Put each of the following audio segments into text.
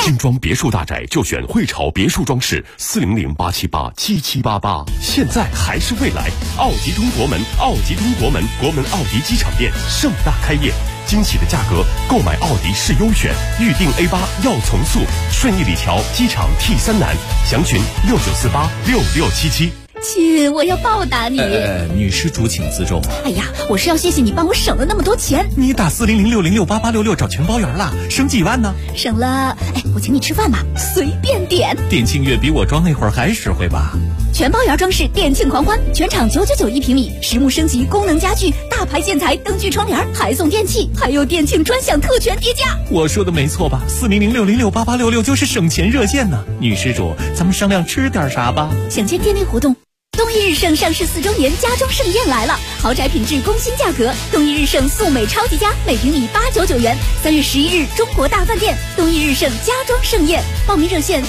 见。 精装别墅大宅就选汇潮别墅装饰，400-878-7788。现在还是未来，奥迪通国门，国门奥迪机场店盛大开业，惊喜的价格，购买奥迪是优选，预定 A8要从速，顺义里桥机场 T3南，详询69486677。 亲，我要报答你。 女施主请自重。 哎呀，我是要谢谢你帮我省了那么多钱。 你打400-606-8866找全包圆了，省几万呢？ 省了，我请你吃饭吧，随便点。 店庆月比我装那会儿还实惠吧？ 全包圆装饰店庆狂欢，全场999一平米，实木升级功能家具，大牌建材灯具窗帘，还送电器，还有店庆专享特权叠加。 我说的没错吧？400-606-8866就是省钱热线呢。女施主，咱们商量吃点啥吧？ 想见店内活动。东一日盛上市4周年家装盛宴来了，豪宅品质工新价格，东一日盛素美超级家每平米899元。3月11日中国大饭店东一日盛家装盛宴，报名热线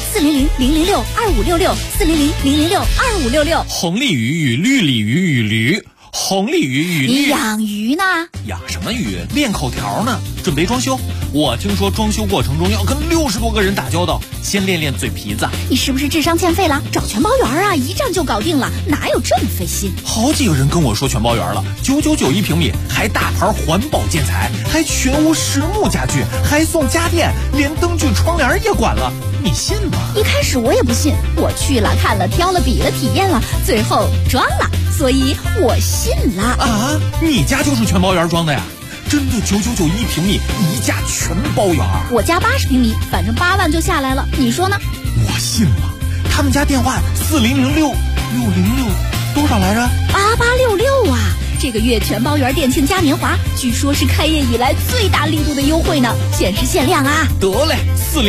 400-006-2566，400-006-2566。 红鲤鱼与绿鲤鱼与驴，红鲤鱼与绿。 你养鱼呢？ 养什么鱼？练口条呢。准备装修，我听说装修过程中要跟60多个人打交道，先练练嘴皮子。 你是不是智商欠费了？找全包圆啊，一站就搞定了，哪有这么费心？ 好几个人跟我说全包圆了，999一平米，还大牌环保建材，还全屋实木家具，还送家电，连灯具窗帘也管了，你信吗？ 一开始我也不信，我去了看了挑了比了体验了，最后装了，所以我信了。 啊，你家就是全包圆装的呀？真的999一平米，一价全包圆。 我家80平米，反正8万就下来了，你说呢？ 我信了。他们家电话4006606多少来着 ？8866啊！这个月全包圆店庆嘉年华，据说是开业以来最大力度的优惠呢，限时限量啊！ 得嘞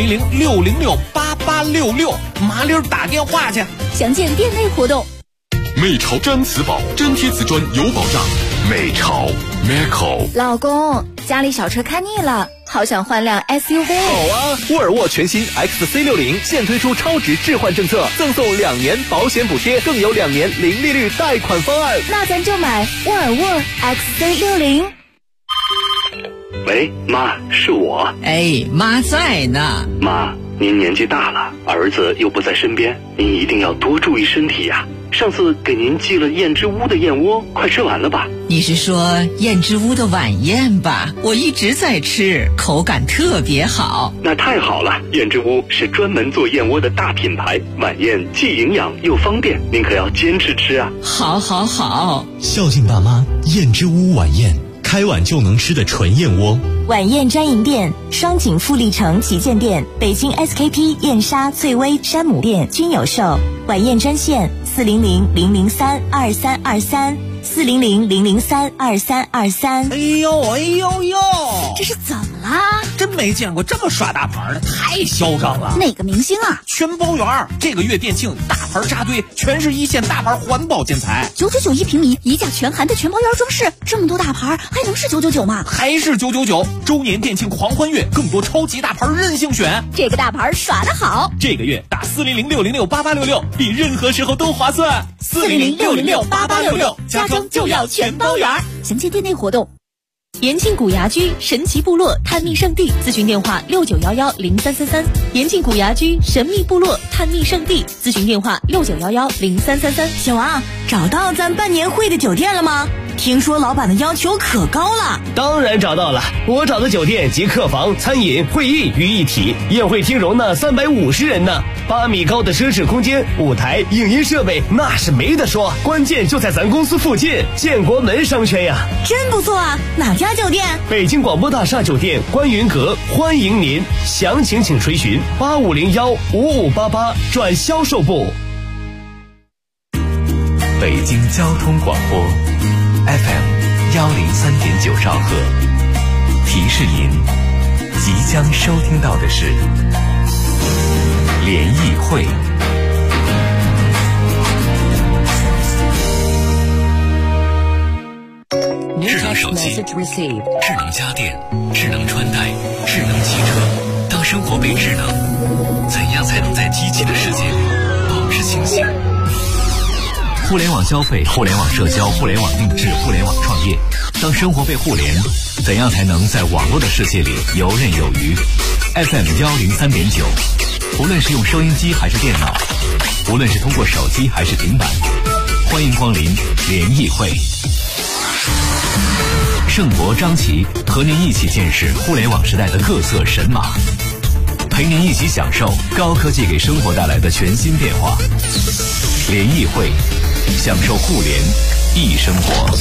，400-606-8866，麻溜打电话去。 详见店内活动。 美潮毡磁宝，真贴瓷砖有保障。美潮 Meco。 老公，家里小车看腻了，好想换辆 SUV。 好啊，沃尔沃全新 XC60现推出超值置换政策，赠送2年保险补贴，更有2年零利率贷款方案。 那咱就买沃尔沃 XC60。 喂，妈，是我。 哎，妈在呢。 妈，您年纪大了，儿子又不在身边，您一定要多注意身体呀。上次给您寄了燕之屋的燕窝，快吃完了吧？ 你是说燕之屋的晚宴吧？我一直在吃，口感特别好。 那太好了，燕之屋是专门做燕窝的大品牌，晚宴既营养又方便，您可要坚持吃啊。 好好好， 孝敬爸妈，燕之屋晚宴，开碗就能吃的纯燕窝。 晚宴专营店，双井富力城旗舰店、北京 SKP 燕莎、翠微、山姆店均有售。晚宴专线400-003-2323，400-003-2323。 哎呦， 这是怎么啦？ 真没见过这么耍大牌的，太嚣张了。 哪个明星啊？ 全包圆，这个月店庆大牌扎堆，全是一线大牌环保建材 ，999一平米，一价全含的全包圆装饰，这么多大牌还能是999吗？ 还是999。周年店庆狂欢月，更多超级大牌任性选， 这个大牌耍得好。 这个月打400-606-8866，比任何时候都划算。 400-606-8866，家装就要全包圆。详见店内活动。延庆古雅居神奇部落探秘圣地，咨询电话69110333。延庆古雅居神秘部落探秘圣地，咨询电话69110333。 小王，找到咱办年会的酒店了吗？听说老板的要求可高了。 当然找到了，我找的酒店集客房、餐饮、会议于一体，宴会厅容纳350人呢，8米高的奢侈空间，舞台、影音设备那是没得说，关键就在咱公司附近，建国门商圈呀。 真不错啊，哪家酒店？ 北京广播大厦酒店观云阁，欢迎您，详情请垂询8501-5588转销售部。 北京交通广播 FM103.9兆赫，提示您即将收听到的是联谊会。智能手机、智能家电、智能穿戴、智能汽车，当生活被智能，怎样才能在机器的世界里保持清醒？互联网消费、互联网社交、互联网定制、互联网创业，当生活被互联，怎样才能在网络的世界里游刃有余？ FM103.9，无论是用收音机还是电脑，无论是通过手机还是平板，欢迎光临联谊会。盛博、张琪和您一起见识互联网时代的各色神马，陪您一起享受高科技给生活带来的全新变化。联谊会，享受互联易生活。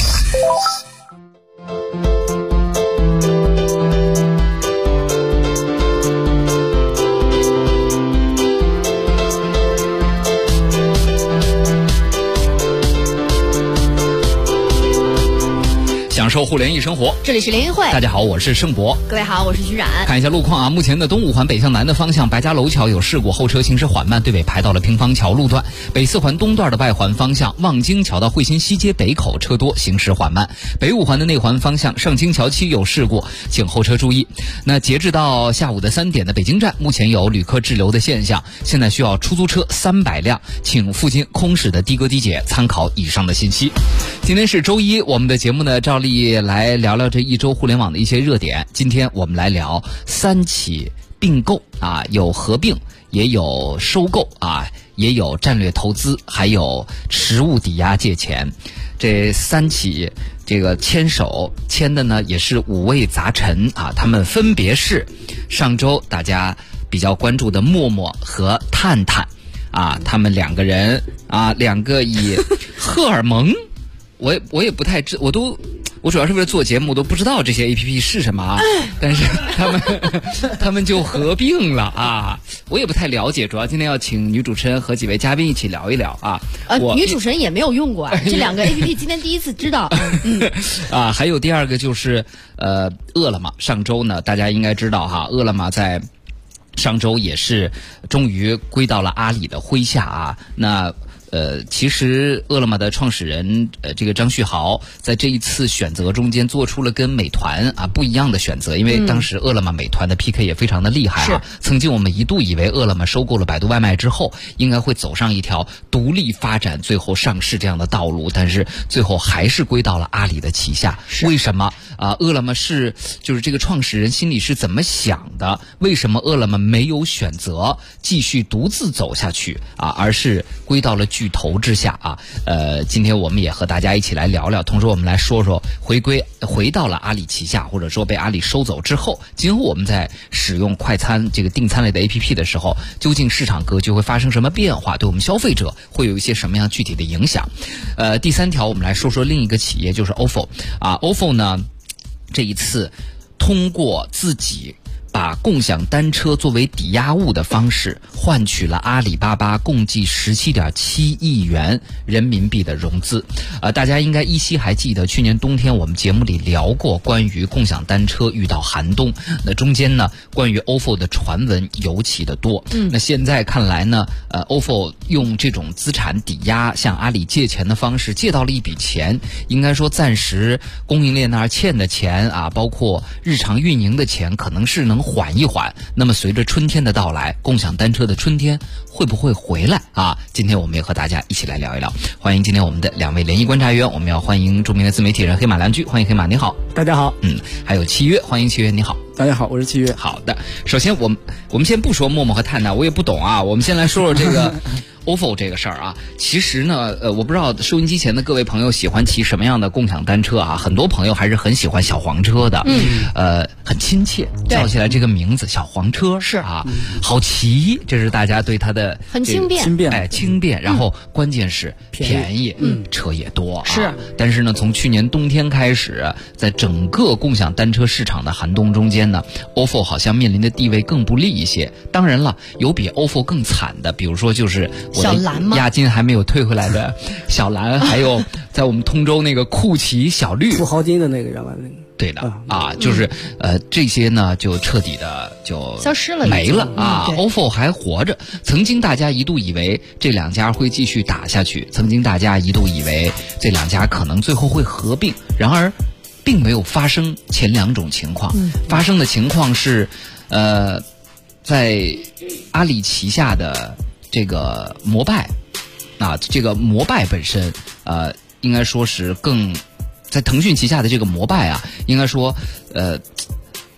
享受互联易生活， 这里是联谊会。 大家好，我是盛博。 各位好，我是徐冉。 看一下路况啊，目前的东五环北向南的方向，白家楼桥有事故，后车行驶缓慢，对尾排到了平方桥路段。北四环东段的外环方向，望京桥到汇鑫西街北口车多，行驶缓慢。北五环的内环方向，上京桥期有事故，请后车注意。那截至到下午的3点的北京站，目前有旅客滞留的现象，现在需要出租车300辆，请附近空驶的的哥的姐参考以上的信息。今天是周一，我们的节目呢照例来聊聊这一周互联网的一些热点。今天我们来聊3起并购啊，有合并，也有收购啊，也有战略投资，还有实物抵押借钱。这3起这个签的呢也是五味杂陈啊，他们分别是上周大家比较关注的陌陌和探探啊，他们两个人啊，两个以荷尔蒙我也不太我主要是为了做节目，我都不知道这些 APP 是什么啊，但是他们就合并了啊，我也不太了解，主要今天要请女主持人和几位嘉宾一起聊一聊啊。 女主持人也没有用过啊，这两个 APP 今天第一次知道。 啊，还有第二个就是饿了么，上周呢大家应该知道哈，饿了么在上周也是终于归到了阿里的麾下啊。那其实饿了么的创始人这个张旭豪在这一次选择中间做出了跟美团啊不一样的选择，因为当时饿了么美团的 PK 也非常的厉害啊。曾经我们一度以为饿了么收购了百度外卖之后应该会走上一条独立发展最后上市这样的道路，但是最后还是归到了阿里的旗下。为什么啊？饿了么就是这个创始人心里是怎么想的？为什么饿了么没有选择继续独自走下去啊，而是归到了巨头之下啊？今天我们也和大家一起来聊聊，同时我们来说说回到了阿里旗下，或者说被阿里收走之后，今后我们在使用快餐这个订餐类的 APP 的时候，究竟市场格局会发生什么变化，对我们消费者会有一些什么样具体的影响？第3条我们来说说另一个企业，就是 OFO 啊。OFO 呢这一次通过自己把共享单车作为抵押物的方式，换取了阿里巴巴共计17.7亿元人民币的融资。大家应该依稀还记得，去年冬天我们节目里聊过关于共享单车遇到寒冬，那中间呢关于 OFO 的传闻尤其的多。那现在看来呢，OFO 用这种资产抵押向阿里借钱的方式借到了一笔钱，应该说暂时供应链那儿欠的钱啊，包括日常运营的钱，可能是能缓一缓。那么随着春天的到来，共享单车的春天会不会回来啊？今天我们也和大家一起来聊一聊。欢迎今天我们的2位联谊观察员，我们要欢迎著名的自媒体人黑马蓝居，欢迎黑马，你好。 大家好。 还有契约，欢迎契约，你好。 大家好，我是契约。 好的，首先我们先不说陌陌和探探，我也不懂啊，我们先来说说这个OFO 这个事儿啊。其实呢我不知道收音机前的各位朋友喜欢骑什么样的共享单车啊，很多朋友还是很喜欢小黄车的。很亲切，叫起来这个名字小黄车是啊，好骑，这是大家对它的很轻便， 轻便，然后关键是便宜，车也多啊。 是， 但是呢从去年冬天开始，在整个共享单车市场的寒冬中间呢，OFO 好像面临的地位更不利一些。当然了，有比 OFO 更惨的，比如说就是我的押金还没有退回来的小蓝，还有在我们通州那个酷骑小绿富豪金的那个人吧，那个对的啊，就是这些呢就彻底的就消失了， 没了啊。OFO 还活着，曾经大家一度以为这2家会继续打下去，曾经大家一度以为这2家可能最后会合并，然而并没有发生前2种情况。发生的情况是在阿里旗下的这个摩拜啊，这个摩拜本身应该说是更在腾讯旗下的这个摩拜啊，应该说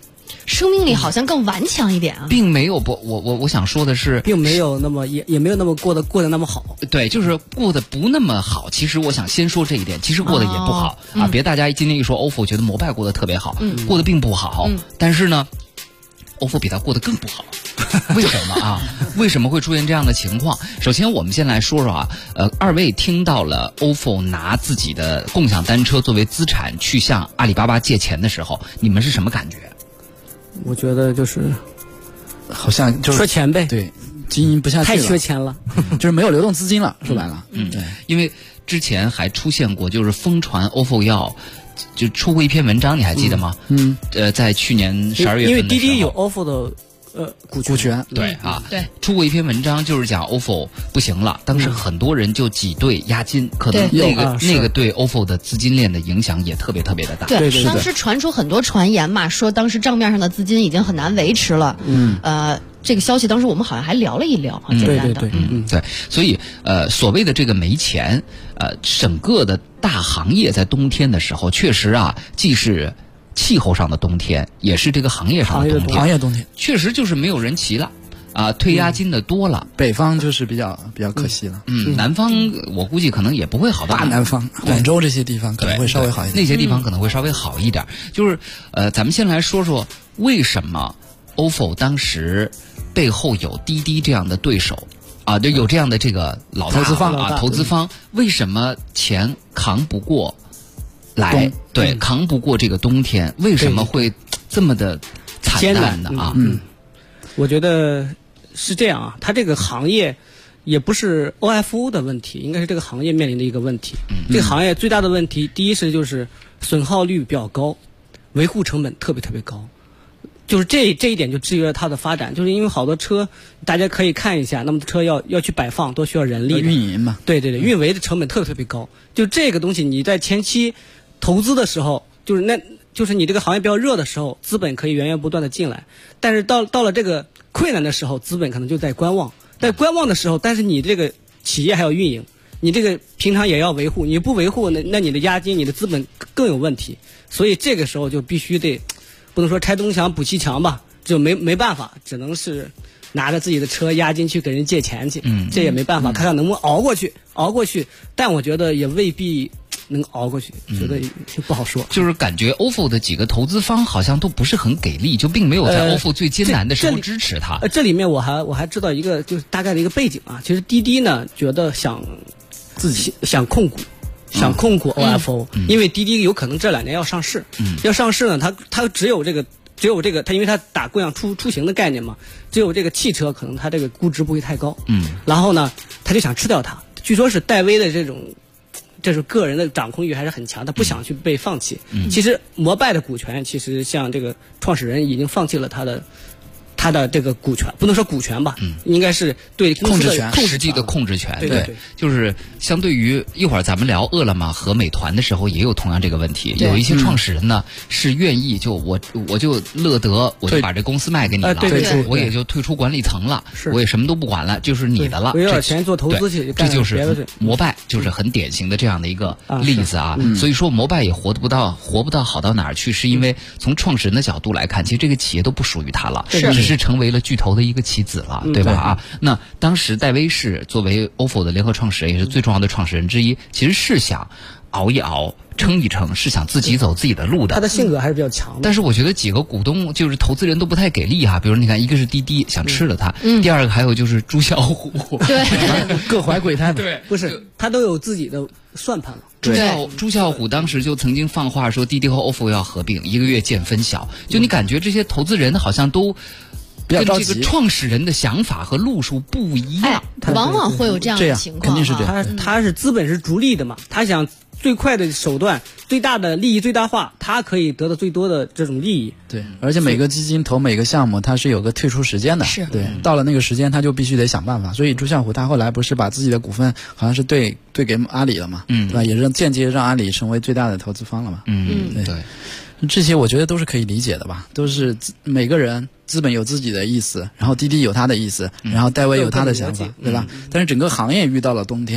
生命力好像更顽强一点啊。 并没有不，我想说的是， 并没有那么也没有那么过得那么好。 对，就是过得不那么好。其实我想先说这一点，其实过得也不好啊。别大家今天一说 OFO 觉得摩拜过得特别好，过得并不好。但是呢，OFO 比他过得更不好。为什么啊？为什么会出现这样的情况？首先，我们先来说说啊，二位听到了 OFO 拿自己的共享单车作为资产去向阿里巴巴借钱的时候，你们是什么感觉？ 我觉得就是好像就是缺钱呗， 对，经营不下去了， 太缺钱了， 就是没有流动资金了。说白了， 对，因为之前还出现过，就是疯传 OFO 要。就出过一篇文章，你还记得吗？在去年12月份的时候， 因为滴滴有 OFO 的股权， 对啊，对，出过一篇文章，就是讲 OFO 不行了，当时很多人就挤兑押金，可能那个对 OFO 的资金链的影响也特别特别的大。 对，当时传出很多传言嘛，说当时账面上的资金已经很难维持了。这个消息当时我们好像还聊了一聊，简单的。 对，所以所谓的这个没钱，整个的大行业在冬天的时候，确实啊，既是气候上的冬天，也是这个行业上的冬天。 行业冬天确实就是没有人骑了。退押金的多了， 北方就是比较可惜了。 南方我估计可能也不会好到大南方，广州这些地方可能会稍微好一点。 那些地方可能会稍微好一点。就是咱们先来说说为什么 OFO 当时背后有滴滴这样的对手啊，就有这样的这个老大投资方，为什么钱扛不过来？对，扛不过这个冬天，为什么会这么的惨淡呢？啊， 我觉得是这样啊，它这个行业也不是 OFO 的问题，应该是这个行业面临的一个问题。这个行业最大的问题，第一是就是损耗率比较高，维护成本特别特别高。就是这一点就制约了它的发展，就是因为好多车，大家可以看一下，那么车要去摆放，都需要人力的运营嘛。 对，运维的成本特别特别高。就这个东西，你在前期投资的时候，就是你这个行业比较热的时候，资本可以源源不断的进来，但是到了这个困难的时候，资本可能就在观望。在观望的时候，但是你这个企业还要运营，你这个平常也要维护，你不维护，那你的押金、你的资本更有问题。所以这个时候就必须得。不能说拆东墙补西墙吧，就没办法，只能是拿着自己的车押金去给人借钱去，这也没办法，看看能不能熬过去。但我觉得也未必能熬过去，觉得不好说。 就是感觉 OFO 的几个投资方好像都不是很给力，就并没有在 OFO 最艰难的时候支持他。 这里面我还知道一个就是大概的一个背景啊，其实滴滴呢觉得想控股。想控股 OFO，因为滴滴有可能这2年要上市，要上市呢，它只有这个，它因为它打共享出行的概念嘛，只有这个汽车可能它这个估值不会太高，然后呢，他就想吃掉它。据说是戴威的这种个人的掌控欲还是很强，他不想去被放弃。其实摩拜的股权，其实像这个创始人已经放弃了他的这个股权，不能说股权吧，应该是对公司的实际的控制权。 对， 就是相对于一会儿咱们聊饿了么和美团的时候，也有同样这个问题。有一些创始人呢是愿意就我就乐得我就把这公司卖给你了，我也就退出管理层了，我也什么都不管了，就是你的了。 我有点钱做投资去， 这就是摩拜，就是很典型的这样的一个例子啊。所以说摩拜也活不到好到哪儿去，是因为从创始人的角度来看，其实这个企业都不属于他了，只是成为了巨头的一个棋子了，对吧？啊，那当时戴威是作为 OFO 的联合创始人，也是最重要的创始人之一，其实是想熬一熬、撑一撑，是想自己走自己的路的。 他的性格还是比较强的。 但是我觉得几个股东就是投资人都不太给力哈，比如你看，一个是滴滴想吃了它，第二个还有就是朱啸虎， 对， 各怀鬼胎。 对， 不是他都有自己的算盘了。 朱啸虎当时就曾经放话说，滴滴和 OFO 要合并，1个月见分晓。就你感觉这些投资人好像都跟这个创始人的想法和路数不一样， 往往会有这样的情况。 肯定是这样。 他是资本是逐利的嘛，他想最快的手段、最大的利益最大化，他可以得到最多的这种利益。 对，而且每个基金投每个项目，它是有个退出时间的。 是， 对，到了那个时间，他就必须得想办法。所以朱啸虎他后来不是把自己的股份好像是兑给阿里了嘛？对吧？也是间接让阿里成为最大的投资方了嘛？对。这些我觉得都是可以理解的吧，都是每个人资本有自己的意思，然后滴滴有他的意思，然后戴威有他的想法，对吧？但是整个行业遇到了冬天，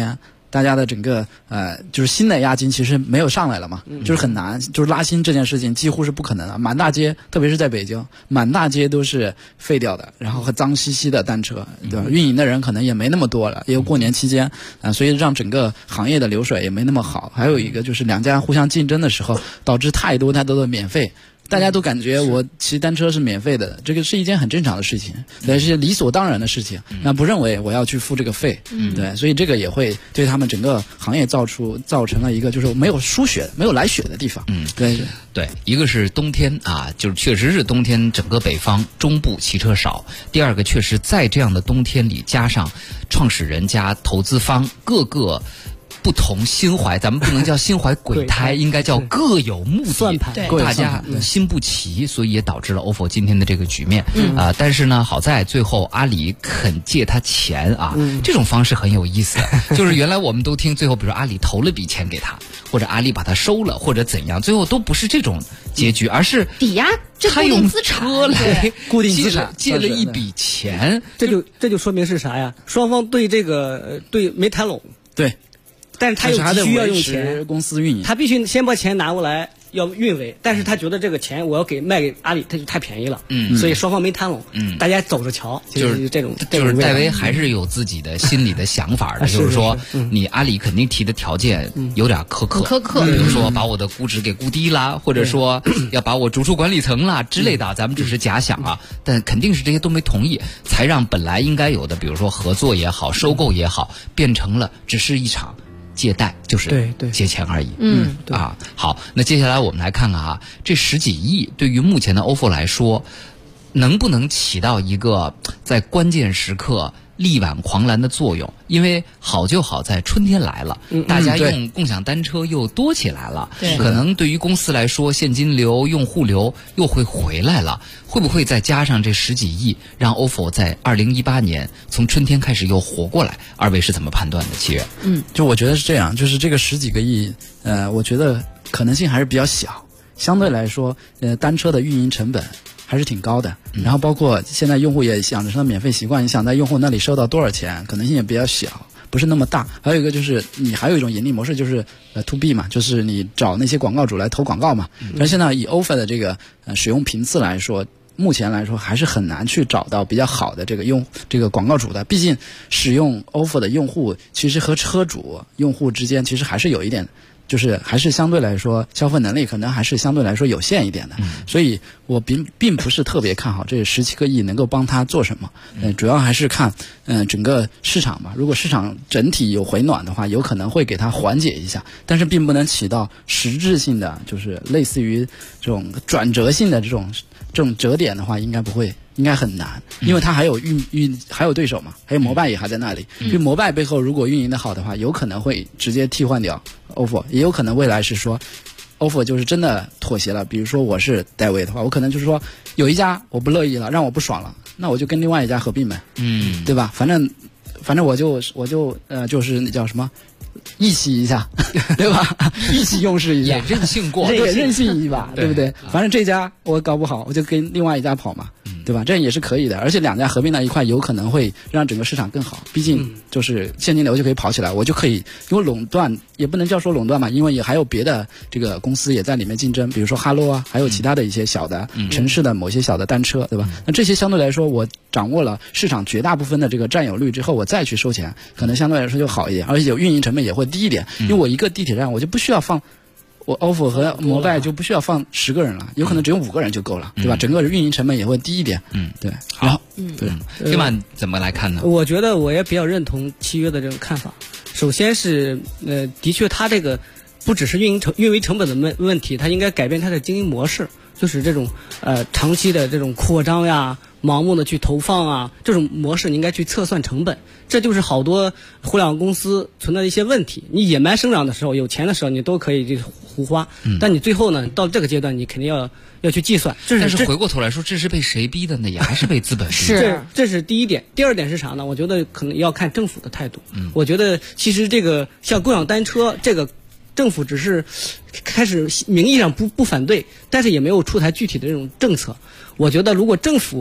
大家的整个就是新的押金其实没有上来了嘛，就是很难，就是拉新这件事情几乎是不可能的。满大街，特别是在北京，满大街都是废掉的，然后和脏兮兮的单车，对吧？运营的人可能也没那么多了，也有过年期间所以让整个行业的流水也没那么好。还有一个就是两家互相竞争的时候，导致太多的免费。大家都感觉我骑单车是免费的，这个是一件很正常的事情，也是理所当然的事情。那不认为我要去付这个费，对，所以这个也会对他们整个行业造成了一个就是没有输血、没有来血的地方。 对，一个是冬天啊，就是确实是冬天，整个北方中部骑车少。第二个，确实在这样的冬天里，加上创始人加投资方各个不同心怀，咱们不能叫心怀鬼胎，应该叫各有目的，大家心不齐，所以也导致了 OFO 今天的这个局面。但是呢，好在最后阿里肯借他钱啊，这种方式很有意思。就是原来我们都听最后，比如说阿里投了笔钱给他，或者阿里把他收了，或者怎样，最后都不是这种结局，而是抵押， 他用车来固定资产借了一笔钱， 这就说明是啥呀？双方对这个没谈拢。 对。 但是他又急需要用钱， 公司运营， 他必须先把钱拿过来要运维，但是他觉得这个钱我要卖给阿里，他就太便宜了，所以双方没谈拢，大家走着瞧，就是这种。 就是戴维还是有自己的心里的想法的，就是说你阿里肯定提的条件有点苛刻，比如说把我的估值给估低啦，或者说要把我逐出管理层啦之类的，咱们只是假想啊，但肯定是这些都没同意，才让本来应该有的，比如说合作也好，收购也好，变成了只是一场借贷，就是借钱而已。好，那接下来我们来看看啊，这10几亿对于目前的 OFO 来说，能不能起到一个在关键时刻力挽狂澜的作用？因为好就好在春天来了，大家用共享单车又多起来了，可能对于公司来说，现金流、用户流又会回来了。会不会再加上这10几亿，让 OFO 在2018年从春天开始又活过来？二位是怎么判断的？7月？ 就我觉得是这样，就是这个10几个亿，我觉得可能性还是比较小。相对来说，单车的运营成本还是挺高的，然后包括现在用户也养成了免费习惯，你想在用户那里收到多少钱，可能性也比较小，不是那么大。还有一个就是你还有一种盈利模式，就是to B 嘛，就是你找那些广告主来投广告嘛。但是现在以 OFO 的这个使用频次来说，目前来说还是很难去找到比较好的这个广告主的。毕竟使用 OFO 的用户其实和车主用户之间其实还是有一点，就是还是相对来说消费能力可能还是相对来说有限一点的，所以我并不是特别看好这17个亿能够帮他做什么。主要还是看整个市场吧。如果市场整体有回暖的话，有可能会给他缓解一下，但是并不能起到实质性的，就是类似于这种转折性的这种折点的话，应该不会。应该很难，因为它还有还有对手嘛，还有摩拜也还在那里。就摩拜背后如果运营的好的话，有可能会直接替换掉 OFO， 也有可能未来是说 OFO 就是真的妥协了。比如说我是戴维的话，我可能就是说有一家我不乐意了，让我不爽了，那我就跟另外一家合并呗，对吧？反正我就就是那叫什么一起一下，对吧？一起用事一下， 也任性过， 对，任性一把，对不对？反正这家我搞不好，我就跟另外一家跑嘛，对吧？这也是可以的，而且两家合并在一块，有可能会让整个市场更好。毕竟就是现金流就可以跑起来，我就可以，因为垄断也不能叫说垄断嘛，因为也还有别的这个公司也在里面竞争，比如说哈喽啊，还有其他的一些小的城市的某些小的单车，对吧？那这些相对来说，我掌握了市场绝大部分的这个占有率之后，我再去收钱，可能相对来说就好一点，而且运营成本也会低一点，因为我一个地铁站我就不需要放。我 OFO 和摩拜就不需要放10个人了，有可能只有5个人就够了，对吧？整个运营成本也会低一点。对。 好，对。今晚怎么来看呢？ 我觉得我也比较认同7月的这种看法。首先是的确它这个不只是运维成本的问题，它应该改变它的经营模式，就是这种长期的这种扩张呀，盲目的去投放啊，这种模式你应该去测算成本。这就是好多互联网公司存在的一些问题。你野蛮生长的时候，有钱的时候，你都可以去胡花，但你最后呢，到这个阶段，你肯定要去计算。 但是回过头来说，这是被谁逼的呢？也还是被资本逼的。这是第一点。第二点是啥呢？我觉得可能要看政府的态度。我觉得其实这个像共享单车这个。政府只是开始名义上不反对，但是也没有出台具体的这种政策。我觉得如果政府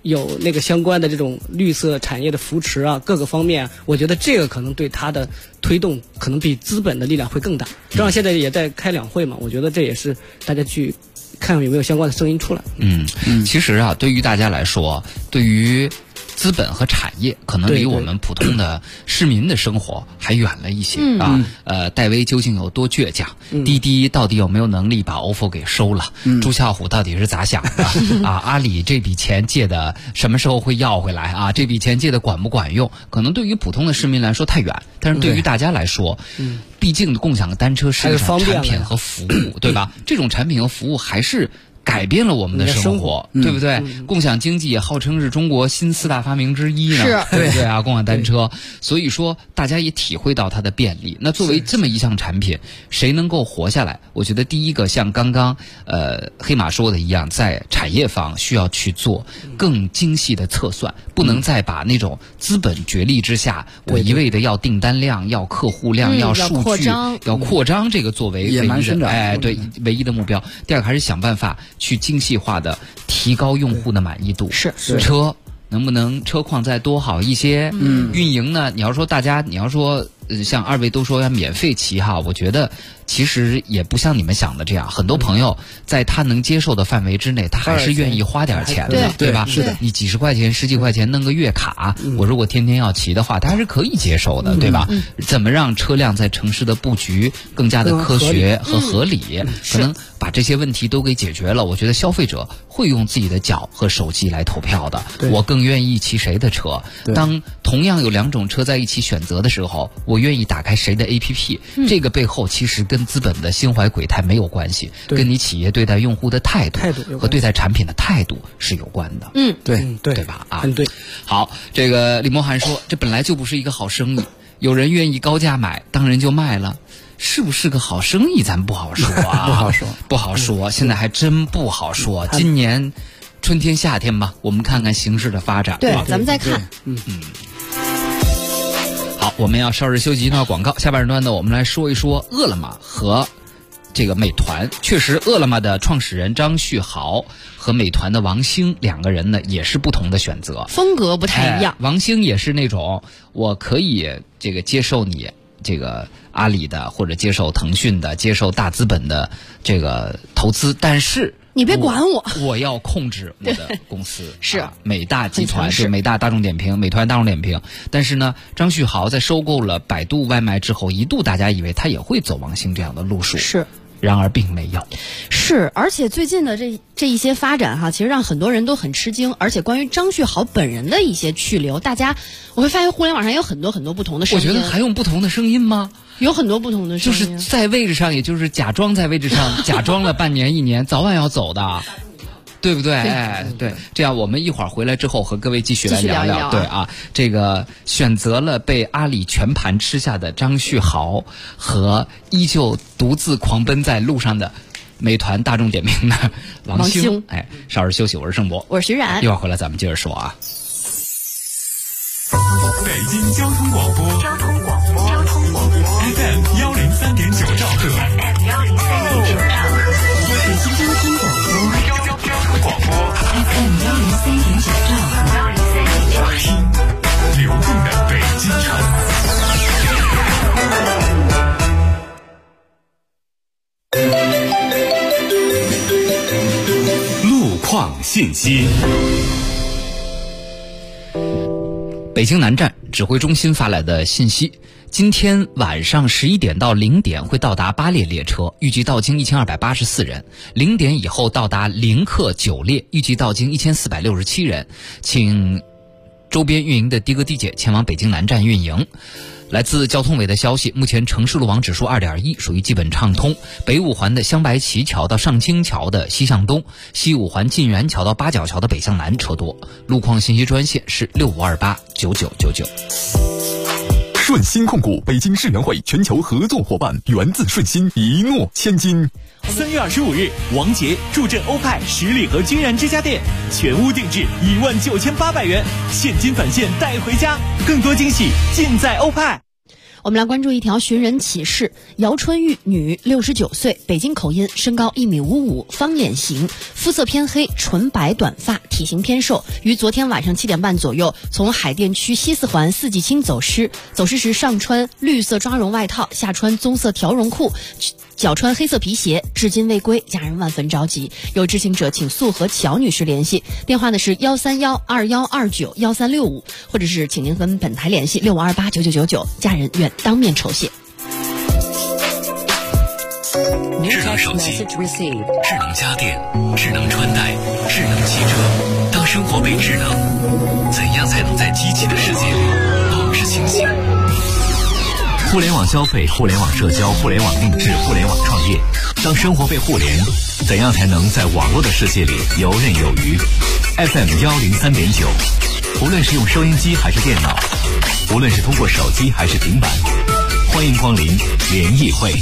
有那个相关的这种绿色产业的扶持啊，各个方面，我觉得这个可能对它的推动可能比资本的力量会更大。正好现在也在开两会嘛，我觉得这也是大家去看有没有相关的声音出来。 其实啊，对于大家来说，对于资本和产业可能离我们普通的市民的生活还远了一些戴威究竟有多倔强？滴滴到底有没有能力把 OFO 给收了？朱啸虎到底是咋想的？阿里这笔钱借的什么时候会要回来啊？这笔钱借的管不管用？可能对于普通的市民来说太远，但是对于大家来说，毕竟共享单车是一种产品和服务，对吧？这种产品和服务还是改变了我们的生活，对不对？共享经济也号称是中国新4大发明之一呢，对不对啊？共享单车，所以说大家也体会到它的便利。那作为这么一项产品，谁能够活下来？我觉得第一个像刚刚黑马说的一样，在产业方需要去做更精细的测算，不能再把那种资本角力之下，我一味的要订单量、要客户量、要数据、要扩张这个作为唯一的唯一的目标。第二个还是想办法去精细化的提高用户的满意度。 是车能不能车况再多好一些？运营呢？你要说像二位都说要免费骑哈，我觉得其实也不像你们想的这样。很多朋友在他能接受的范围之内，他还是愿意花点钱的，对吧？ 是的， 你几十块钱、10几块钱弄个月卡，我如果天天要骑的话，他还是可以接受的，对吧？怎么让车辆在城市的布局更加的科学和合理？可能把这些问题都给解决了，我觉得消费者会用自己的脚和手机来投票的。我更愿意骑谁的车？当同样有2种车在一起选择的时候，我愿意打开谁的 APP？这个背后其实跟资本的心怀鬼胎没有关系，跟你企业对待用户的态度和对待产品的态度是有关的。对吧？ 很对。 好，这个李梦涵说，这本来就不是一个好生意，有人愿意高价买，当然就卖了。是不是个好生意咱不好说啊，不好说，现在还真不好说。今年春天夏天吧，我们看看形势的发展。 对，咱们再看。 好，我们要稍事休息一段广告，下半段呢，我们来说一说饿了么和这个美团。确实，饿了么的创始人张旭豪和美团的王兴2个人呢，也是不同的选择， 风格不太一样。 王兴也是那种我可以这个接受你这个阿里的，或者接受腾讯的，接受大资本的这个投资，但是你别管我要控制我的公司。 是美大集团，是美大大众点评、美团大众点评。但是呢，张旭豪在收购了百度外卖之后，一度大家以为他也会走王兴这样的路数。 是。 然而并没有。 是，而且最近的这一些发展哈，其实让很多人都很吃惊。而且关于张旭豪本人的一些去留，我会发现互联网上有很多很多不同的声音。 我觉得还用不同的声音吗？ 有很多不同的声音， 就是在位置上，也就是假装在位置上，假装了半年1年，早晚要走的。对不对？对，这样我们一会儿回来之后和各位继续来聊聊。对啊，这个选择了被阿里全盘吃下的张旭豪和依旧独自狂奔在路上的美团大众点评的王兴。稍事休息，我是盛博， 我是徐冉， 一会儿回来咱们接着说啊。 北京交通广播FM 103.9兆赫， 北京交通广播 FM 103.9兆赫， 听流动的北京城。路况信息。 北京南站指挥中心发来的信息，今天晚上11点到0点会到达8列列车，预计到京1284人；0点以后到达0客9列，预计到京1467人。请周边运营的的哥的姐前往北京南站运营。来自交通委的消息，目前城市路网指数2.1，属于基本畅通。北五环的镶白旗桥到上清桥的西向东，西五环晋源桥到八角桥的北向南车多。路况信息专线是65289999。 顺鑫控股北京世园会全球合作伙伴，源自顺鑫，一诺千金。 3月25日，王杰助阵欧派十里河君然之家店，全屋定制19800元，现金返现带回家，更多惊喜尽在欧派。 我们来关注一条寻人启事：姚春玉，女，69岁，北京口音，身高1.55米，方脸型，肤色偏黑，纯白短发，体型偏瘦。于昨天晚上7点半左右，从海淀区西四环四季青走失时上穿绿色抓绒外套，下穿棕色条绒裤，脚穿黑色皮鞋，至今未归，家人万分着急。有知情者请速和乔女士联系，电话呢是13121291365，或者是请您跟本台联系65289999，家人愿当面酬谢。 智能手机、智能家电、智能穿戴、智能汽车，当生活被智能，怎样才能在机器的世界里保持清醒？互联网消费、互联网社交、互联网定制、互联网创业，当生活被互联，怎样才能在网络的世界里游刃有余？ FM103.9，无论是用收音机还是电脑，无论是通过手机还是平板，欢迎光临联谊会。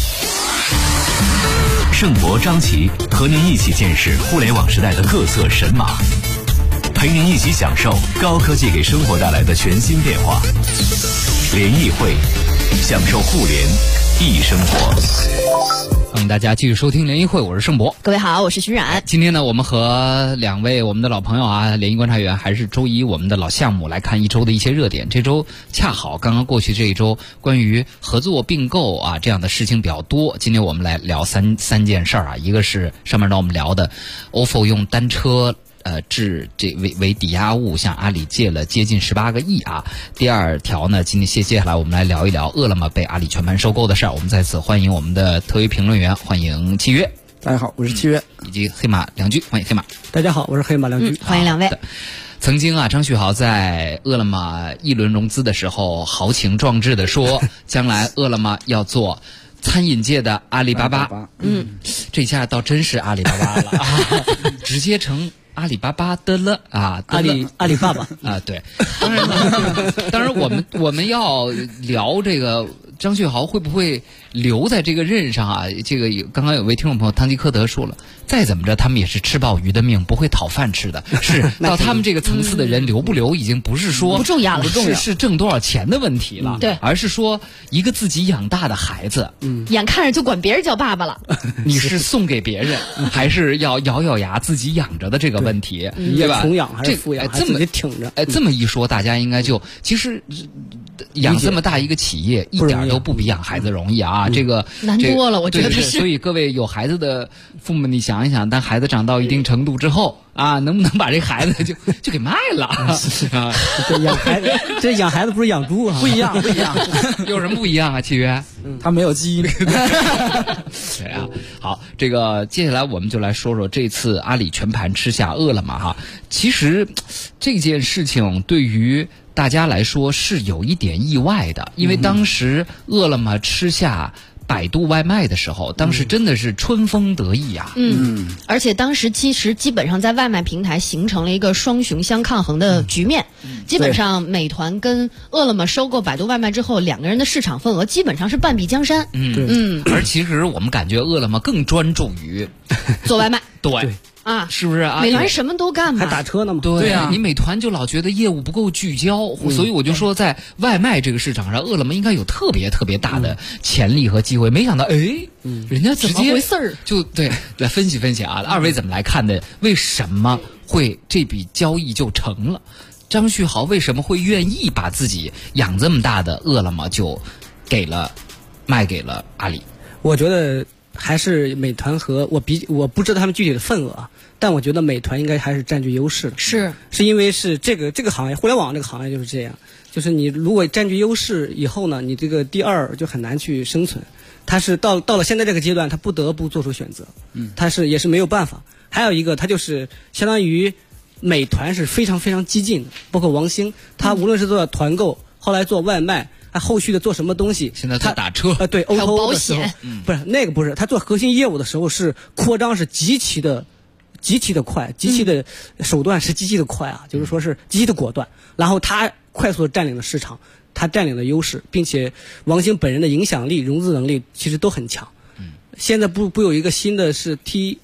盛博、张琪和您一起见识互联网时代的各色神马，陪您一起享受高科技给生活带来的全新变化。联谊会，享受互联易生活。 欢迎大家继续收听联谊会，我是盛博。 各位好，我是徐冉。 今天呢，我们和2位我们的老朋友啊，联谊观察员，还是周一我们的老项目，来看一周的一些热点。这周恰好刚刚过去这一周，关于合作并购啊这样的事情比较多。今天我们来聊三件事儿啊，一个是上面让我们聊的 OFO 用单车至这为抵押物向阿里借了接近18个亿啊。第二条呢，今天接下来我们来聊一聊饿了么被阿里全盘收购的事儿。我们再次欢迎我们的特约评论员，欢迎契约。 大家好，我是契约， 以及黑马梁居，欢迎黑马。 大家好，我是黑马梁居， 欢迎两位。 曾经啊，张旭豪在饿了么一轮融资的时候，豪情壮志地说，将来饿了么要做餐饮界的阿里巴巴。这下倒真是阿里巴巴了啊，直接成阿里巴巴的了啊， 阿里爸爸啊，对。当然我们要聊这个张旭豪会不会留在这个任上啊？这个刚刚有位听众朋友汤吉科德说了，再怎么着他们也是吃饱鱼的命，不会讨饭吃的。是到他们这个层次的人留不留，已经不是说不重要了， 是挣多少钱的问题了， 对， 而是说一个自己养大的孩子， 眼看着就管别人叫爸爸了， 你是送给别人，还是要咬咬牙自己养着的这个问题，对吧？ 穷养还是富养， 这么挺着。 这么一说，大家应该就其实养这么大一个企业，一点都不比养孩子容易啊！这个难多了，我觉得是。 所以各位有孩子的父母，你想一想，当孩子长到一定程度之后啊，能不能把这孩子就给卖了啊？ 这养孩子不是养猪啊？ 不一样， 有什么不一样啊？契约， 他没有基因。 对啊，好，这个接下来我们就来说说这次阿里全盘吃下饿了么哈。其实这件事情对于大家来说是有一点意外的，因为当时饿了么吃下百度外卖的时候，当时真的是春风得意啊。 而且当时其实基本上在外卖平台形成了一个双雄相抗衡的局面。基本上美团跟饿了么收购百度外卖之后，两个人的市场份额基本上是半壁江山。 而其实我们感觉饿了么更专注于做外卖。 对。 啊， 是不是啊？ 美团什么都干嘛， 还打车呢嘛？ 对啊，你美团就老觉得业务不够聚焦，所以我就说在外卖这个市场上，饿了么应该有特别特别大的潜力和机会。没想到，人家直接怎么回事儿？ 就对，来分析分析啊，二位怎么来看的？为什么会这笔交易就成了？张旭豪为什么会愿意把自己养这么大的饿了么就卖给了阿里？ 我觉得还是美团和我不知道他们具体的份额啊，但我觉得美团应该还是占据优势的。 是因为是这个行业，互联网这个行业就是这样，就是你如果占据优势以后呢，你这个第二就很难去生存。他是到了现在这个阶段，他不得不做出选择，他也是没有办法。还有一个，他就是相当于美团是非常非常激进的，包括王兴，他无论是做团购，后来做外卖。他后续的做什么东西？ 现在他打车对 ，O2O 的时候，不是他做核心业务的时候是扩张是极其的快，极其的手段是极其的快啊，就是说是极其的果断。然后他快速的占领了市场，他占领了优势，并且王兴本人的影响力、融资能力其实都很强。现在不有一个新的是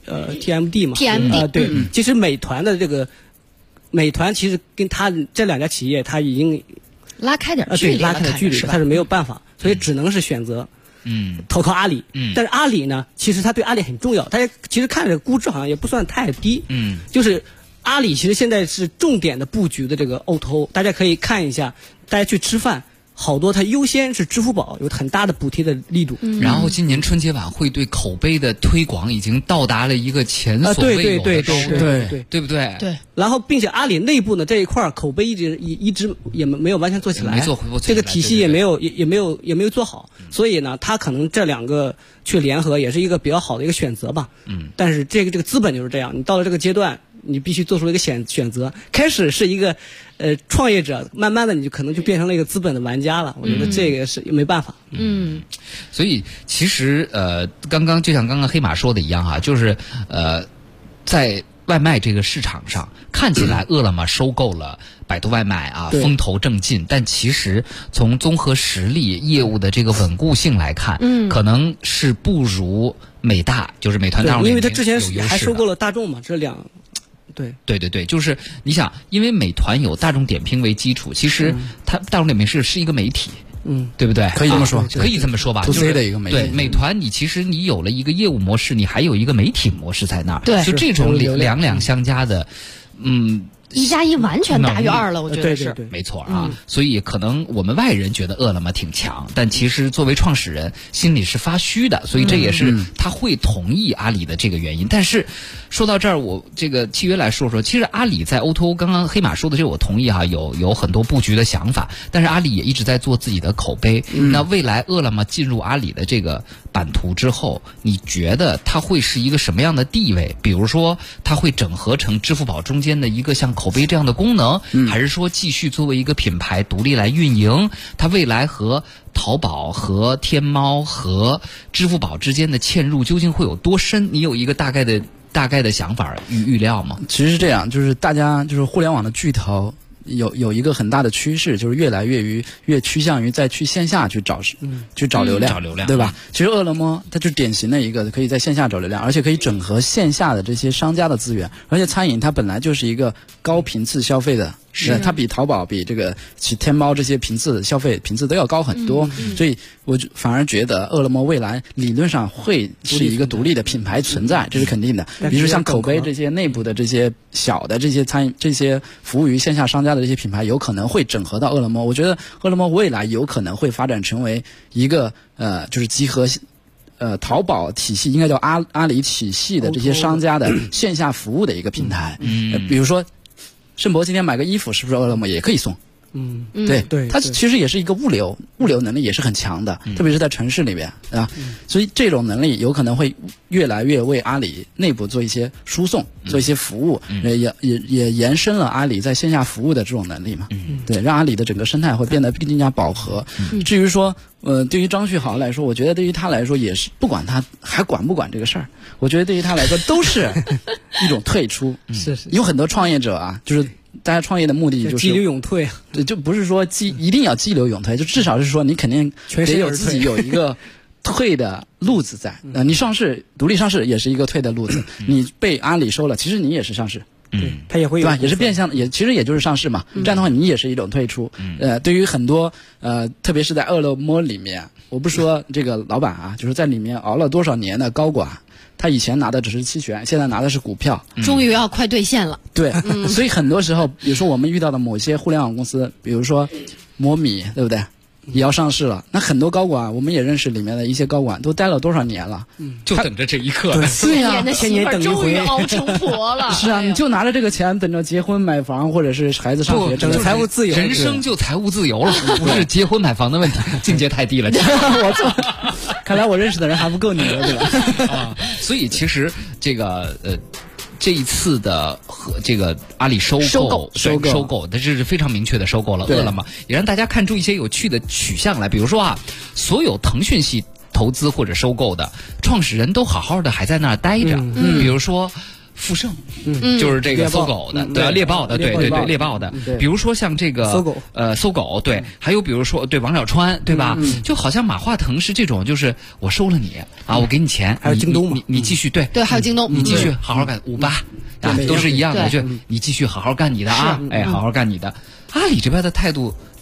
TMD 嘛 ？TMD 对，其实美团其实跟他这两家企业他已经。 拉开点距离， 它是没有办法， 所以只能是选择投靠阿里。但是阿里呢，其实它对阿里很重要，大家其实看着估值好像也不算太低。就是阿里其实现在是重点的布局的这个 O2O， 大家可以看一下，大家去吃饭。好多它优先是支付宝有很大的补贴的力度， 然后今年春节晚会对口碑的推广已经到达了一个前所未有的高度，对不对？ 对。然后并且阿里内部呢这一块口碑一直也没有完全做起来，这个体系也没有做好，所以呢，它可能这两个去联合也是一个比较好的一个选择吧。但是这个资本就是这样，你到了这个阶段。你必须做出一个选择，开始是一个创业者，慢慢的你就可能就变成了一个资本的玩家了。我觉得这个是没办法。 所以其实就像刚刚黑马说的一样哈，就是在外卖这个市场上，看起来饿了么收购了百度外卖啊，风头正劲，但其实从综合实力、业务的这个稳固性来看，可能是不如美大，就是美团大众点评， 因为它之前还收购了大众嘛，这两。 对，就是你想，因为美团有大众点评为基础，其实它大众点评是一个媒体，对不对？ 可以这么说， 可以这么说吧。 to C 的一个媒体。 对，美团其实你有了一个业务模式，你还有一个媒体模式在那儿， 对， 就这种两相加的， 1+1完全大于2了，我觉得是对， 没错啊。所以可能我们外人觉得饿了么挺强，但其实作为创始人心里是发虚的，所以这也是他会同意阿里的这个原因。但是说到这儿，我这个契约来说，其实阿里在 O2O， 刚刚黑马说的这个我同意哈，有很多布局的想法，但是阿里也一直在做自己的口碑。那未来饿了么进入阿里的这个版图之后，你觉得它会是一个什么样的地位？比如说，它会整合成支付宝中间的一个像口碑这样的功能，还是说继续作为一个品牌独立来运营？它未来和淘宝、和天猫、和支付宝之间的嵌入究竟会有多深？你有一个大概的想法预料吗？ 其实是这样，就是大家就是互联网的巨头。有一个很大的趋势，就是越来越趋向于再去线下去找流量，对吧？其实饿了么它就是典型的一个可以在线下找流量，而且可以整合线下的这些商家的资源，而且餐饮它本来就是一个高频次消费的。它比淘宝、比这个天猫这些消费频次都要高很多，所以我反而觉得饿了么未来理论上会是一个独立的品牌存在，这是肯定的。比如说像口碑这些内部的这些小的这些服务于线下商家的这些品牌，有可能会整合到饿了么。我觉得饿了么未来有可能会发展成为一个就是集合。淘宝体系应该叫阿里体系的这些商家的线下服务的一个平台，比如说。盛博今天买个衣服，是不是饿了么也可以送？对，它其实也是一个物流能力也是很强的，特别是在城市里边啊，所以这种能力有可能会越来越为阿里内部做一些输送，做一些服务，也延伸了阿里在线下服务的这种能力嘛。对，让阿里的整个生态会变得更加饱和。至于说，对于张旭豪来说，我觉得对于他来说也是，不管他还管不管这个事儿，我觉得对于他来说都是一种退出。 是， 有很多创业者啊，就是。大家创业的目的就是激流勇退， 对，就不是说一定要激流勇退，就至少是说你肯定得有自己有一个退的路子在。你上市，独立上市也是一个退的路子。你被阿里收了，其实你也是上市， 对，它也会有， 对吧？也是变相，其实也就是上市嘛。这样的话，你也是一种退出。对于很多特别是在饿了么里面，我不说这个老板啊，就是在里面熬了多少年的高管。他以前拿的只是期权，现在拿的是股票， 终于要快兑现了。 对，所以很多时候，比如说我们遇到的某些互联网公司，比如说摩米，对不对？也要上市了，那很多高管，我们也认识里面的一些高管，都待了多少年了， 就等着这一刻。 对呀， 千年等一回，终于熬成婆了。 是啊，你就拿着这个钱，等着结婚买房，或者是孩子上学， 等着财务自由， 人生就财务自由了，不是结婚买房的问题，境界太低了。 我操，看来我认识的人还不够你的，对吧？ 所以其实这个这一次的和这个阿里收购，它这是非常明确的收购了饿了么，也让大家看出一些有趣的取向来。比如说所有腾讯系投资或者收购的创始人都好好的还在那儿待着，比如说。富盛，就是这个搜狗的，对，猎豹的，对，猎豹的。比如说像这个搜狗，对，还有比如说对王小川，对吧？就好像马化腾是这种，就是我收了你啊，我给你钱， 还有京东嘛， 你继续对， 还有京东， 你继续好好干58啊，都是一样的，就你继续好好干你的啊，哎，好好干你的。阿里这边的态度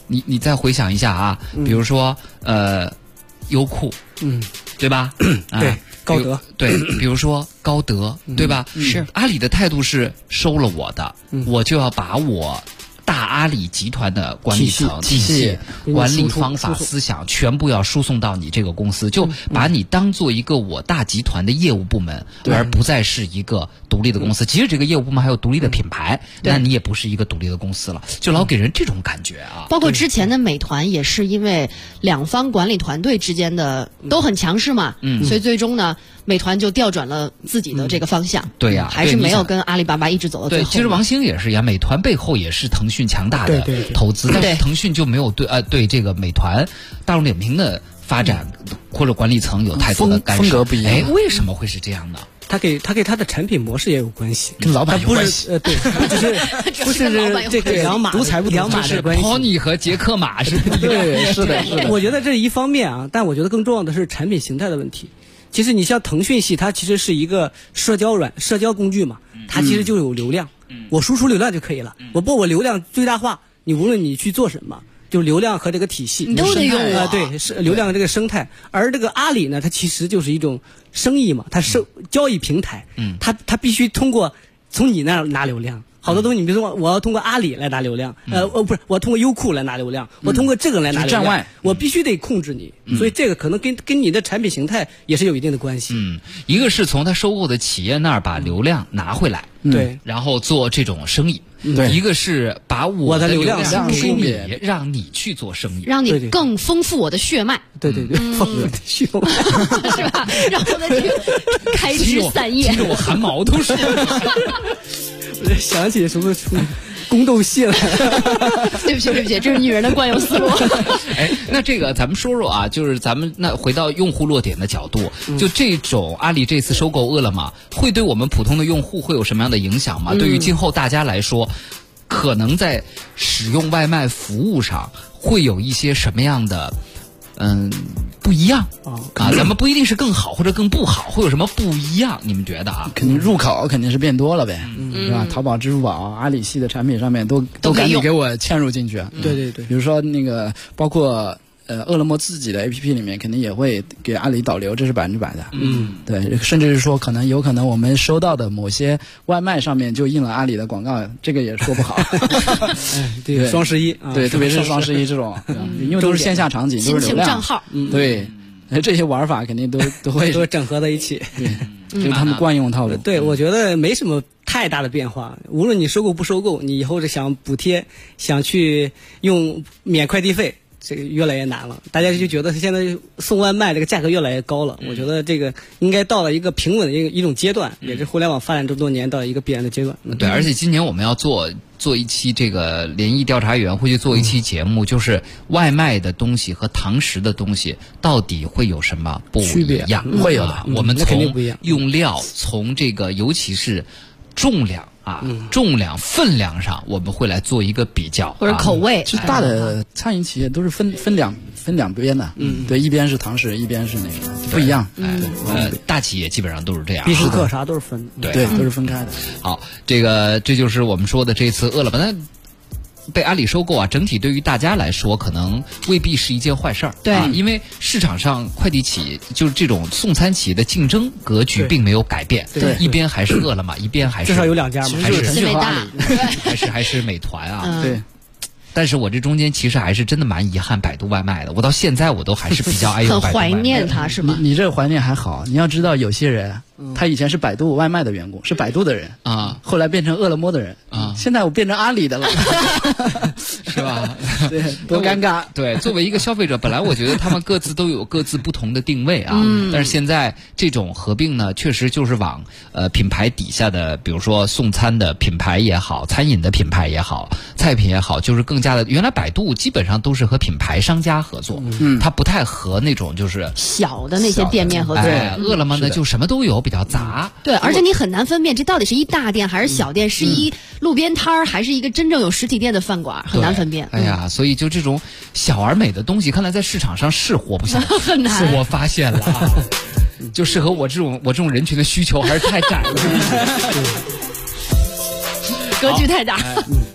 你再回想一下啊，比如说优酷，对吧？ 对，高德， 对，比如说高德，对吧？ 是阿里的态度是收了我的，我就要把我大阿里集团的管理层体系、管理方法、思想全部要输送到你这个公司，就把你当做一个我大集团的业务部门，而不再是一个独立的公司。即使这个业务部门还有独立的品牌，那你也不是一个独立的公司了，就老给人这种感觉啊。 包括之前的美团也是因为两方管理团队之间的都很强势嘛，所以最终呢，美团就调转了自己的这个方向。 对呀， 还是没有跟阿里巴巴一直走到最后。 对，其实王兴也是呀，美团背后也是腾讯强大的投资，但是腾讯就没有对这个美团大众点评的发展或者管理层有太多的干涉， 风格不一样。 哎，为什么会是这样呢？ 他给他的产品模式也有关系， 跟老板有关系。 对，不是这个两码的关系。 Pony 和杰克马是对，是的。 我觉得这是一方面啊，但我觉得更重要的是产品形态的问题。其实你像腾讯系，它其实是一个社交工具嘛，它其实就有流量，我输出流量就可以了。我流量最大化，你无论你去做什么，就流量和这个体系你都得用啊。 对，是流量这个生态。而这个阿里呢，它其实就是一种生意嘛，它是交易平台，它必须通过从你那儿拿流量。好多东西，你比如说我要通过阿里来拿流量，不是，我通过优酷来拿流量，我通过这个来拿流量， 站外， 我必须得控制你，所以这个可能跟你的产品形态也是有一定的关系。 一个是从他收购的企业那儿把流量拿回来， 对， 然后做这种生意。 对， 一个是把我的流量给你，让你去做生意， 让你更丰富我的血脉。 对，丰富的血脉是吧？让我的这个开枝散叶， 听着我汗毛都是。 我想起什么宫斗戏了。 对不起，这是女人的惯用思路。 哎，那这个咱们说说啊，就是咱们那回到用户落点的角度，就这种阿里这次收购饿了么，会对我们普通的用户会有什么样的影响吗？对于今后大家来说，可能在使用外卖服务上会有一些什么样的不一样啊？咱们不一定是更好或者更不好，会有什么不一样？你们觉得啊？ 肯定入口肯定是变多了呗，是吧？淘宝、支付宝、阿里系的产品上面都赶紧给我嵌入进去。 对， 比如说那个包括饿了么自己的 APP 里面肯定也会给阿里导流，这是100%的。对，甚至是说有可能我们收到的某些外卖上面就印了阿里的广告，这个也说不好。 对，双11， 对，特别是双11这种，因为都是线下场景，都是流量账号。 对，这些玩法肯定都会整合在一起。 对，就是他们惯用套路。 对，我觉得没什么太大的变化。无论你收购不收购，你以后是想补贴，想去用免快递费，这个越来越难了。大家就觉得现在送外卖这个价格越来越高了。我觉得这个应该到了一个平稳的一种阶段，也是互联网发展这么多年到了一个必然的阶段。 对，而且今年我们要做一期这个联谊调查员会去做一期节目，就是外卖的东西和堂食的东西到底会有什么不一样？ 会有的。 我们从用料，从这个尤其是重量重量分量上，我们会来做一个比较， 或者口味。 其实大的餐饮企业都是分两边的，对，一边是堂食，一边是那个不一样。 大企业基本上都是这样， 必胜客啥都是分的，对，都是分开的。 好，这就是我们说的这次饿了么。那被阿里收购啊，整体对于大家来说可能未必是一件坏事儿。 对， 因为市场上快递企业就是这种送餐企业的竞争格局并没有改变。 对， 一边还是饿了么，一边还是至少有2家嘛， 还是腾讯和阿里， 还是美团啊。 对。 但是我这中间其实还是真的蛮遗憾百度外卖的，我到现在我都还是比较爱用百度外卖。 很怀念它是吗？ 你这个怀念还好，你要知道有些人他以前是百度外卖的员工，是百度的人啊， 后来变成饿了么的人啊，现在我变成阿里的了， 是吧？ 对，多尴尬。 对，作为一个消费者，本来我觉得他们各自都有各自不同的定位啊，但是现在这种合并呢，确实就是往品牌底下的，比如说送餐的品牌也好，餐饮的品牌也好，菜品也好，就是更加的。原来百度基本上都是和品牌商家合作，它不太和那种就是小的那些店面合作。 饿了么呢就什么都有，比较杂。 对，而且你很难分辨这到底是一大店还是小店，是一路边摊儿还是一个真正有实体店的饭馆，很难分辨。 哎呀，所以就这种小而美的东西，看来在市场上是活不下去， 很难。 是我发现了，就适合我这种人群的需求还是太窄了， 格局太大。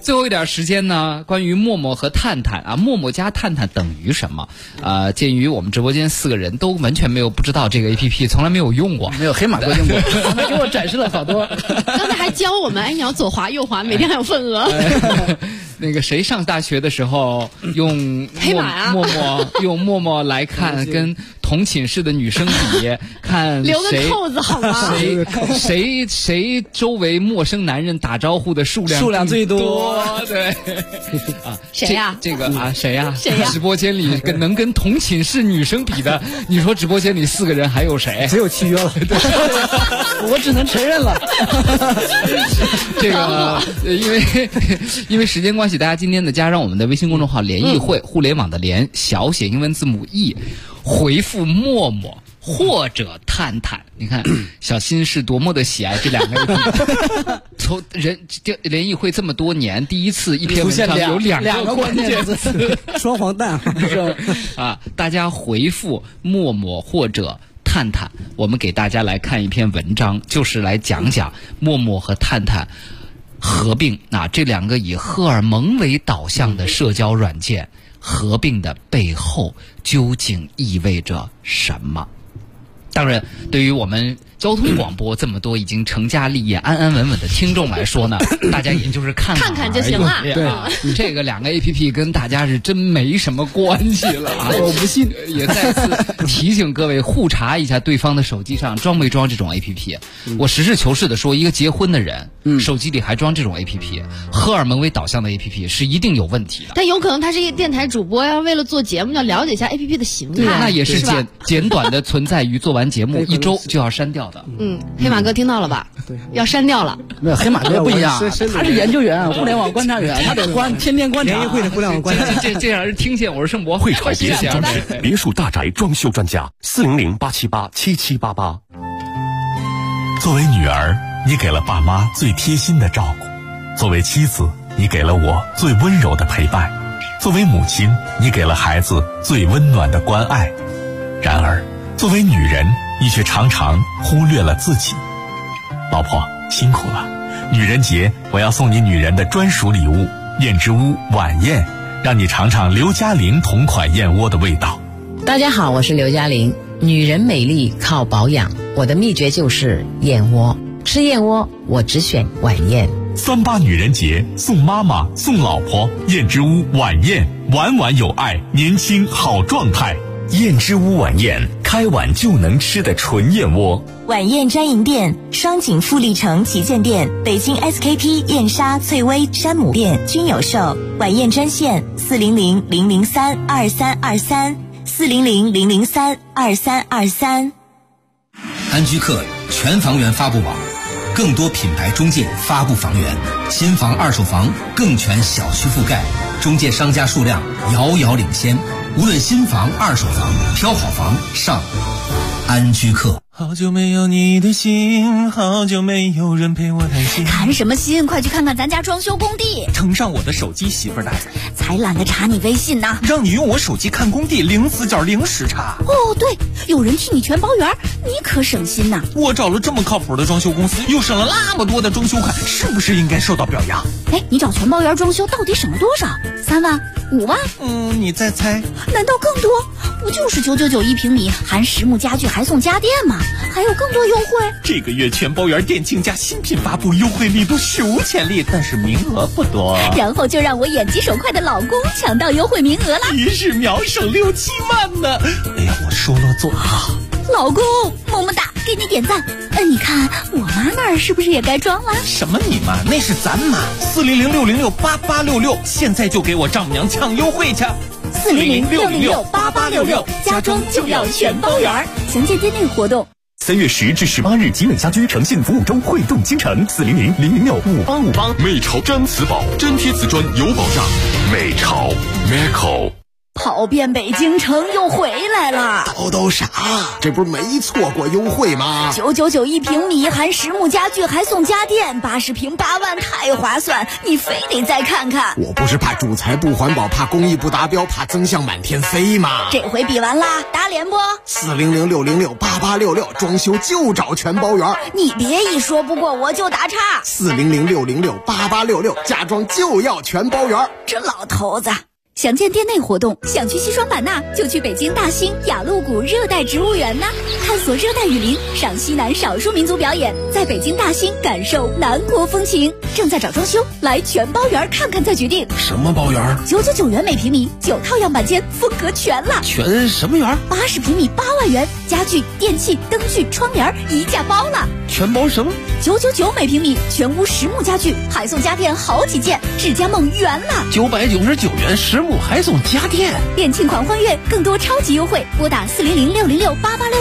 最后一点时间呢，关于陌陌和探探啊，陌陌加探探等于什么？鉴于我们直播间4个人都完全不知道这个 APP， 从来没有用过， 没有黑马哥用过，他给我展示了好多。 刚才还教我们，你要左滑右滑，每天还有份额。 那个谁上大学的时候用黑马啊， 用陌陌来看跟同寝室的女生比，看留个扣子好吗？ 谁周围陌生男人打招呼的数量最多？ 对啊，谁呀？ 这个啊，谁呀？ 谁呀？ 直播间里能跟同寝室女生比的，你说直播间里4个人还有谁？ 只有契约了， 我只能承认了。 这个因为时间关系，大家今天呢加上我们的微信公众号联谊会，互联网的联，小写英文字母 E， 回复陌陌或者探探，你看小新是多么的喜爱这2个 APP。从联谊会这么多年，第一次一篇文章有2个关键词， 双黄蛋啊！大家回复陌陌或者探探，我们给大家来看一篇文章，就是来讲讲陌陌和探探合并啊，这2个以荷尔蒙为导向的社交软件合并的背后究竟意味着什么？当然，对于我们交通广播这么多已经成家立业、安安稳稳的听众来说呢，大家也就是看看就行了。 对，这个2个 APP 跟大家是真没什么关系了啊！ 我不信。 也再次提醒各位互查一下对方的手机上装没装这种 APP。我实事求是的说，一个结婚的人，手机里还装这种 APP，荷尔蒙为导向的 APP 是一定有问题的。 但有可能他是一个电台主播呀，为了做节目要了解一下 APP 的形态， 那也是简短的存在于做完节目1周就要删掉的。 黑马哥听到了吧？对，要删掉了。 没有，黑马哥不一样，他是研究员，互联网观察员，他得天天观察。 联谊会的互联网观察， 这让人听见。我是盛博， 会潮别墅装饰别墅大宅装修专家，400-878-7788。 作为女儿，你给了爸妈最贴心的照顾；作为妻子，你给了我最温柔的陪伴；作为母亲，你给了孩子最温暖的关爱。然而，作为女人，你却常常忽略了自己。老婆，辛苦了！女人节，我要送你女人的专属礼物——燕之屋晚宴，让你尝尝刘嘉玲同款燕窝的味道。 大家好，我是刘嘉玲。女人美丽靠保养，我的秘诀就是燕窝。吃燕窝，我只选晚宴。 38女人节，送妈妈，送老婆，燕之屋晚宴，晚晚有爱，年轻好状态。 燕之屋晚宴，开碗就能吃的纯燕窝。 晚宴专营店：双井富力城旗舰店、北京 SKP 燕莎、翠微山姆店均有售。晚宴专线：400-003-2323，400-003-2323。 安居客全房源发布网，更多品牌中介发布房源，新房二手房更全小区覆盖，中介商家数量遥遥领先。无论新房二手房，挑好房上安居客。 好久没有你的心，好久没有人陪我谈心。 谈什么心？快去看看咱家装修工地。 呈上我的手机，媳妇儿大嘴。 才懒得查你微信呢。 让你用我手机看工地，零死角零时差。 哦，对，有人替你全包圆，你可省心呐。 我找了这么靠谱的装修公司，又省了那么多的装修款，是不是应该受到表扬？ 哎，你找全包圆装修到底省了多少？3万、5万？ 你再猜？ 难道更多？不就是999一平米，含实木家具还送家电吗？还有更多优惠。 这个月全包圆店庆家新品发布，优惠力度史无前例，但是名额不多。 然后就让我眼疾手快的老公抢到优惠名额了， 一日秒省6、7万呢！哎呀，我说了做到。 老公，么么哒，给你点赞。你看我妈那儿是不是也该装了？ 什么你妈？那是咱妈。400-606-8866，现在就给我丈母娘抢优惠去。 400-606-8866，家装就要全包圆。详见店内活动。 3月10至18日，集美家居诚信服务周汇动京城，400-006-5858。 美潮毡瓷宝，粘贴瓷砖有保障。美潮 Meco。 跑遍北京城又回来了。 都啥？这不是没错过优惠吗 ？999一平米，含实木家具还送家电，80平8万，太划算！你非得再看看。 我不是怕主材不环保，怕工艺不达标，怕增项满天飞吗？ 这回比完啦，打脸不？400-606-8866，装修就找全包圆。你别一说不过我就打岔。 400-606-8866，家装就要全包圆。 这老头子。想见店内活动，想去西双版纳，就去北京大兴雅鹿谷热带植物园呢，探索热带雨林，赏西南少数民族表演，在北京大兴感受南国风情。正在找装修，来全包园看看再决定。 什么包园 ？999元每平米，9套样板间，风格全了。 全什么园 ？80平米8万元，家具、电器、灯具、窗帘一价包了。 全包什么 ？999每平米，全屋实木家具，还送家电好几件，智家梦圆了。 999元实木还送家电， 店庆狂欢月，更多超级优惠，拨打400-606-8866。